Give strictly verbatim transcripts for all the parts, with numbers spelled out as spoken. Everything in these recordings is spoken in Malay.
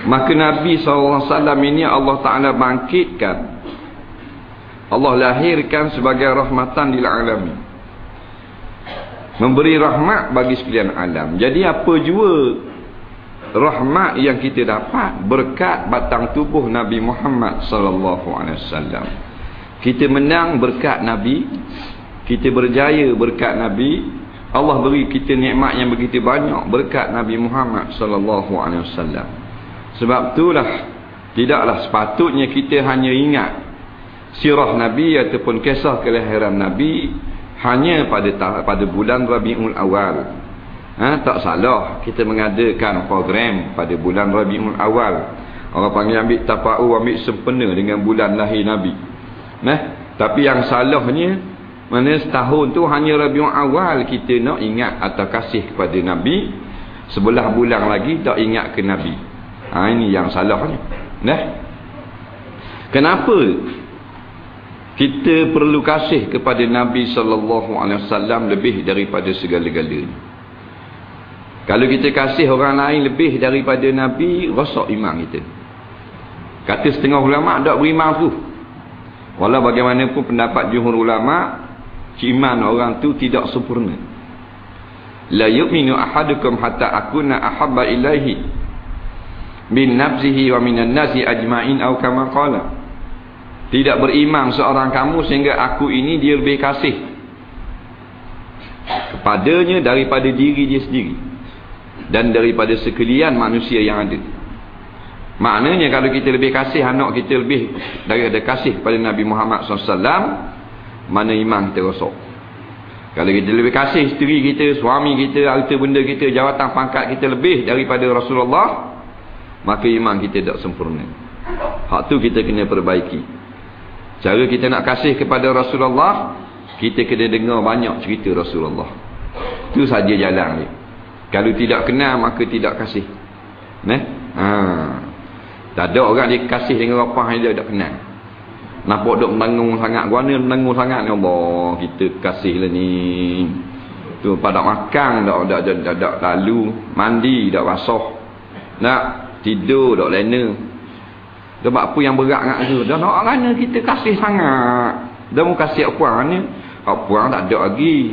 Maka Nabi sallallahu alaihi wasallam ini Allah Ta'ala bangkitkan, Allah lahirkan sebagai rahmatan lil alamin, memberi rahmat bagi sekalian alam. Jadi apa jua rahmat yang kita dapat berkat batang tubuh Nabi Muhammad sallallahu alaihi wasallam. Kita menang berkat Nabi, kita berjaya berkat Nabi, Allah beri kita nikmat yang begitu banyak berkat Nabi Muhammad sallallahu alaihi wasallam. Sebab itulah tidaklah sepatutnya kita hanya ingat sirah Nabi ataupun kisah kelahiran Nabi hanya pada pada bulan Rabiul Awal. Ha, tak salah kita mengadakan program pada bulan Rabiul Awal. Orang panggil ambil tafa'u, ambil sempena dengan bulan lahir Nabi. Nah, tapi yang salahnya mana setahun tu hanya Rabiul Awal kita nak ingat atau kasih kepada Nabi, sebelah bulan lagi tak ingat ke Nabi. Ha, ini yang salahnya. Nah, kenapa kita perlu kasih kepada Nabi sallallahu alaihi wasallam lebih daripada segala-galanya? Kalau kita kasih orang lain lebih daripada Nabi, rosak iman kita. Kata setengah ulama tak beriman tu. Walau bagaimanapun pendapat jumhur ulama, iman orang tu tidak sempurna. La yu'minu ahadukum hatta akuna ahabba ilaihi min nafsihi wa minan nasi ajma'in atau kama qala. Tidak beriman seorang kamu sehingga aku ini dia lebih kasih kepadanya daripada diri dia sendiri dan daripada sekalian manusia yang ada. Maknanya kalau kita lebih kasih anak kita lebih daripada kasih kepada Nabi Muhammad sallallahu alaihi wasallam, mana iman kita rosak. Kalau kita lebih kasih isteri kita, suami kita, harta benda kita, jawatan pangkat kita lebih daripada Rasulullah, maka iman kita tak sempurna. Hak tu kita kena perbaiki. Cara kita nak kasih kepada Rasulullah, kita kena dengar banyak cerita Rasulullah. Itu saja jalan dia. Kalau tidak kenal maka tidak kasih. Nah, ha. Tak ada orang dia kasih dengan apa yang dia tak kenal. Nampak duk menangung sangat, guana menangung sangat ni, Allah kita kasihlah ni. Tu pada makan dak dak dak dak lalu, mandi dak basah. Nak tidur dak lena. Sebab apa yang berat nak tu? Dah nak mana kita kasih sangat. Dah mau kasih apa ni? Apa tak ada lagi.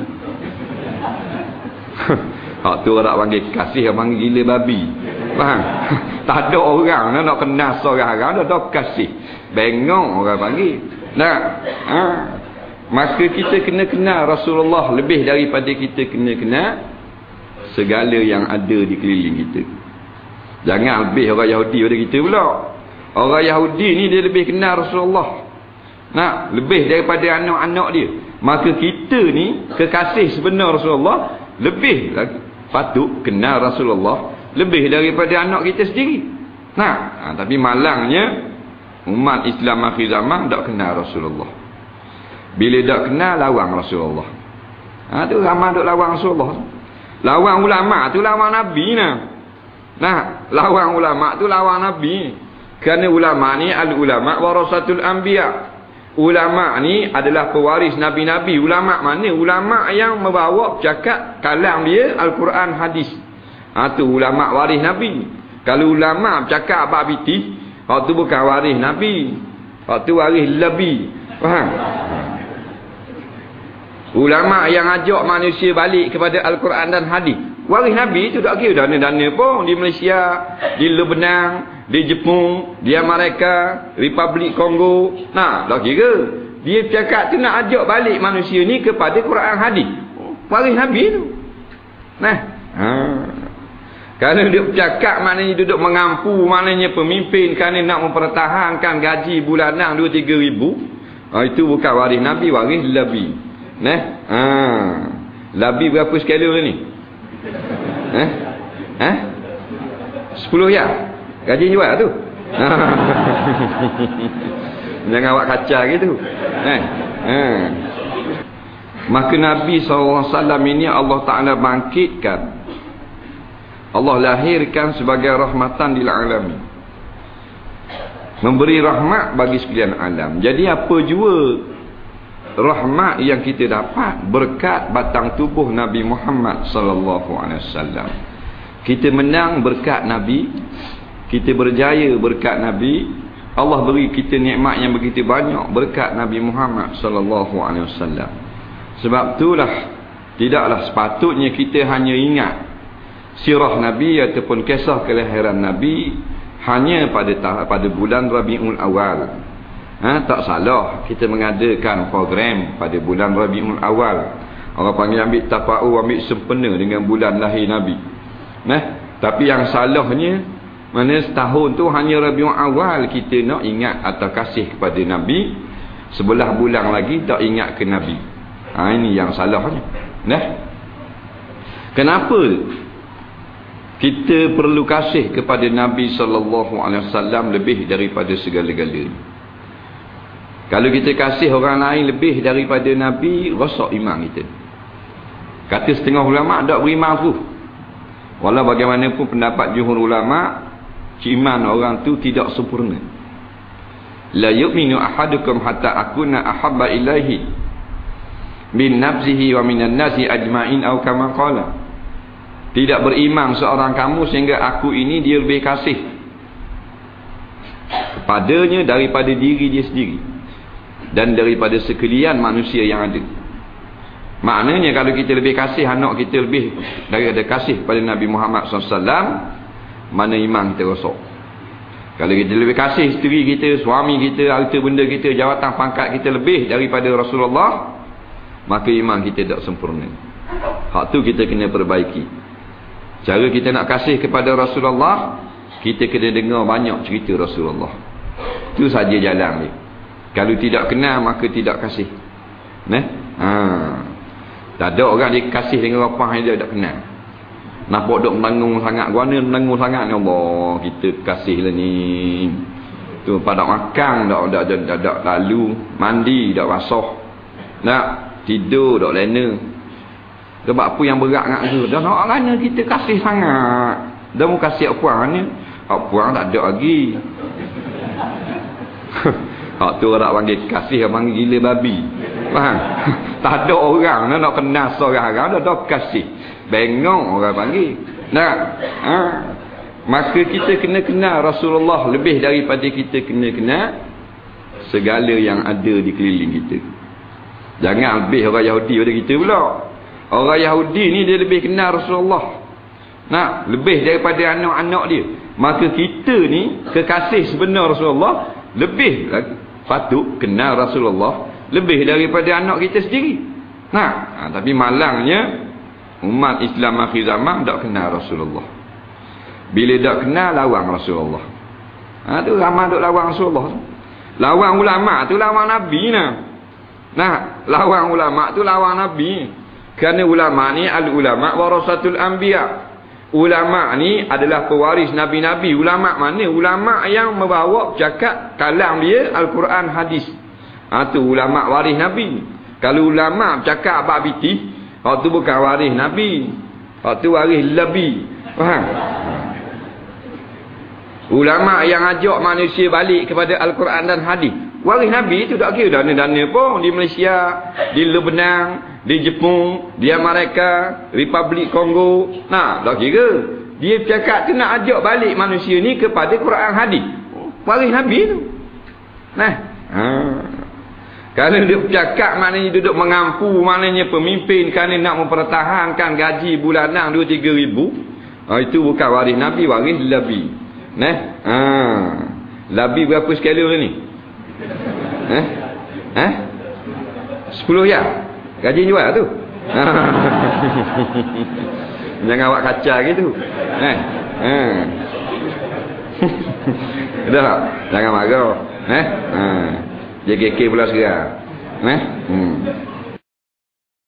Hak tu orang panggil kasih, orang panggil gila babi. Faham? Tak ada orang nak kenal seorang orang dah tak kasih. Bengong orang panggil. Nah, ha. Maka kita kena kenal Rasulullah lebih daripada kita kena kenal segala yang ada di keliling kita. Jangan lebih orang Yahudi pada kita pula. Orang Yahudi ni dia lebih kenal Rasulullah. Nah, lebih daripada anak-anak dia. Maka kita ni kekasih sebenar Rasulullah lebih lagi patut kenal Rasulullah lebih daripada anak kita sendiri. Nah, ha, tapi malangnya umat Islam akhir zaman tak kenal Rasulullah. Bila tak kenal, lawang Rasulullah. Ha, tu ramai duk lawang Rasulullah. Lawang ulama tu lawang Nabi nah. Nah, lawang ulama tu lawang Nabi. Kerana ulama ni al-ulama warasatul anbiya. Ulama ni adalah pewaris nabi-nabi. Ulama mana? Ulama yang membawa cakap kalam dia Al-Quran hadis. Ha, tu ulama waris nabi. Kalau ulama cakap abang biti, hak tu bukan waris nabi. Hak tu waris lebih. Faham? Ulama yang ajak manusia balik kepada Al-Quran dan hadis. Waris nabi tu tak kira dana-dana pun di Malaysia, di Lebanon, di Jepun, di Amerika, Republik Kongo. Nah, tak kira. Dia cakap tu nak ajak balik manusia ni kepada Quran hadis. Waris nabi tu. Nah, ha. Kalau dia bercakap maknanya duduk mengampu, maknanya pemimpin kerana nak mempertahankan gaji bulanan dua tiga ribu. Ha, itu bukan waris nabi, waris lebih. Nah, ha. Lebih berapa skala ni? Eh? Eh? sepuluh ya? Gaji jual tu. Jangan awak kacau gitu. Eh? Eh. Maka Nabi sallallahu alaihi wasallam ini Allah Ta'ala bangkitkan, Allah lahirkan sebagai rahmatan lil alamin, memberi rahmat bagi sekalian alam. Jadi apa jua rahmat yang kita dapat berkat batang tubuh Nabi Muhammad sallallahu alaihi wasallam. Kita menang berkat Nabi, kita berjaya berkat Nabi. Allah beri kita nikmat yang begitu banyak berkat Nabi Muhammad sallallahu alaihi wasallam. Sebab itulah tidaklah sepatutnya kita hanya ingat sirah Nabi ataupun kisah kelahiran Nabi hanya pada pada bulan Rabiul Awal. Ha, tak salah kita mengadakan program pada bulan Rabiul Awal. Orang panggil ambil tafa'u, ambil sempena dengan bulan lahir Nabi. Nah, tapi yang salahnya mana setahun tu hanya Rabiul Awal kita nak ingat atau kasih kepada Nabi, sebelah bulan lagi tak ingat ke Nabi. Ha, ini yang salahnya. Nah, kenapa kita perlu kasih kepada Nabi sallallahu alaihi wasallam lebih daripada segala-galanya? Kalau kita kasih orang lain lebih daripada Nabi, rosak iman kita. Kata setengah ulama tak beriman tu. Walau bagaimanapun pendapat jumhur ulama, iman orang tu tidak sempurna. La yu'minu ahadukum hatta akuna ahabba ilaihi min nafsihi wa minan nasi ajma'in atau kama qala. Tidak beriman seorang kamu sehingga aku ini dia lebih kasih kepadanya daripada diri dia sendiri dan daripada sekalian manusia yang ada. Maknanya kalau kita lebih kasih anak kita lebih daripada kasih kepada Nabi Muhammad sallallahu alaihi wasallam, mana iman kita rosak. Kalau kita lebih kasih isteri kita, suami kita, harta benda kita, jawatan pangkat kita lebih daripada Rasulullah, maka iman kita tak sempurna. Hak tu kita kena perbaiki. Cara kita nak kasih kepada Rasulullah, kita kena dengar banyak cerita Rasulullah. Itu saja jalan dia. Kalau tidak kenal, maka tidak kasih. Nah, ha. Tak ada orang dia kasih dengan apa yang dia tak kenal. Nampak duk menanggung sangat, guana menanggung sangat, ya Allah, kita kasihlah ni. Tu pada makan dak dak dak dak lalu, mandi dak basah. Nak tidur dak lena. Sebab apa yang berat ngak tu? Dah nak orangnya kita kasih sangat. Dah mau kasih apa ni? Hak puang tak ada lagi. Hak tu orang panggil kasih, orang panggil gila babi. Faham? Tak ada orang nak, nak kenal seorang, dah dah kasih. Bengong orang panggil. Nah, ha. Maka kita kena kenal Rasulullah lebih daripada kita kena kenal segala yang ada di keliling kita. Jangan lebih orang Yahudi pada kita pula. Orang Yahudi ni dia lebih kenal Rasulullah. Nah, lebih daripada anak-anak dia. Maka kita ni kekasih sebenar Rasulullah lebih lagi patut kenal Rasulullah lebih daripada anak kita sendiri. Nah, ha, tapi malangnya umat Islam akhir zaman tak kenal Rasulullah. Bila tak kenal, lawang Rasulullah. Ha, tu ramai duk lawang Rasulullah. Lawang ulama tu lawang Nabi nah. Nah, lawang ulama tu lawang Nabi. Kerana ulama ni al-ulama warasatul anbiya. Ulama ni adalah pewaris nabi-nabi. Ulama mana? Ulama yang membawa cakap kalam dia Al-Quran hadis. Ha, tu ulama waris Nabi. Kalau ulama cakap abad biti, hak tu bukan waris Nabi. Hak tu waris Nabi. Faham? Ulama yang ajak manusia balik kepada Al-Quran dan hadis. Waris Nabi tu tak kira dana-dana pun. Di Malaysia, di Lebanon, di Jepun, di Amerika, Republik Kongo. Nah, tak kira. Dia cakap tu nak ajak balik manusia ni kepada Quran hadis. Waris Nabi tu. Nah, ha. Kalau dia cakap maknanya duduk mengampu, maknanya pemimpin kerana nak mempertahankan gaji bulanan dua tiga ribu. Ha, itu bukan waris Nabi, waris Nabi. Nah, ha. Nabi berapa skala ni? Eh? Eh? sepuluh ya? Gaji jual tu. Jangan awak kaca gitu. Eh. Eh. Dah, jangan marah. Eh? Ha. J K K pula sekarang. Eh? Hmm.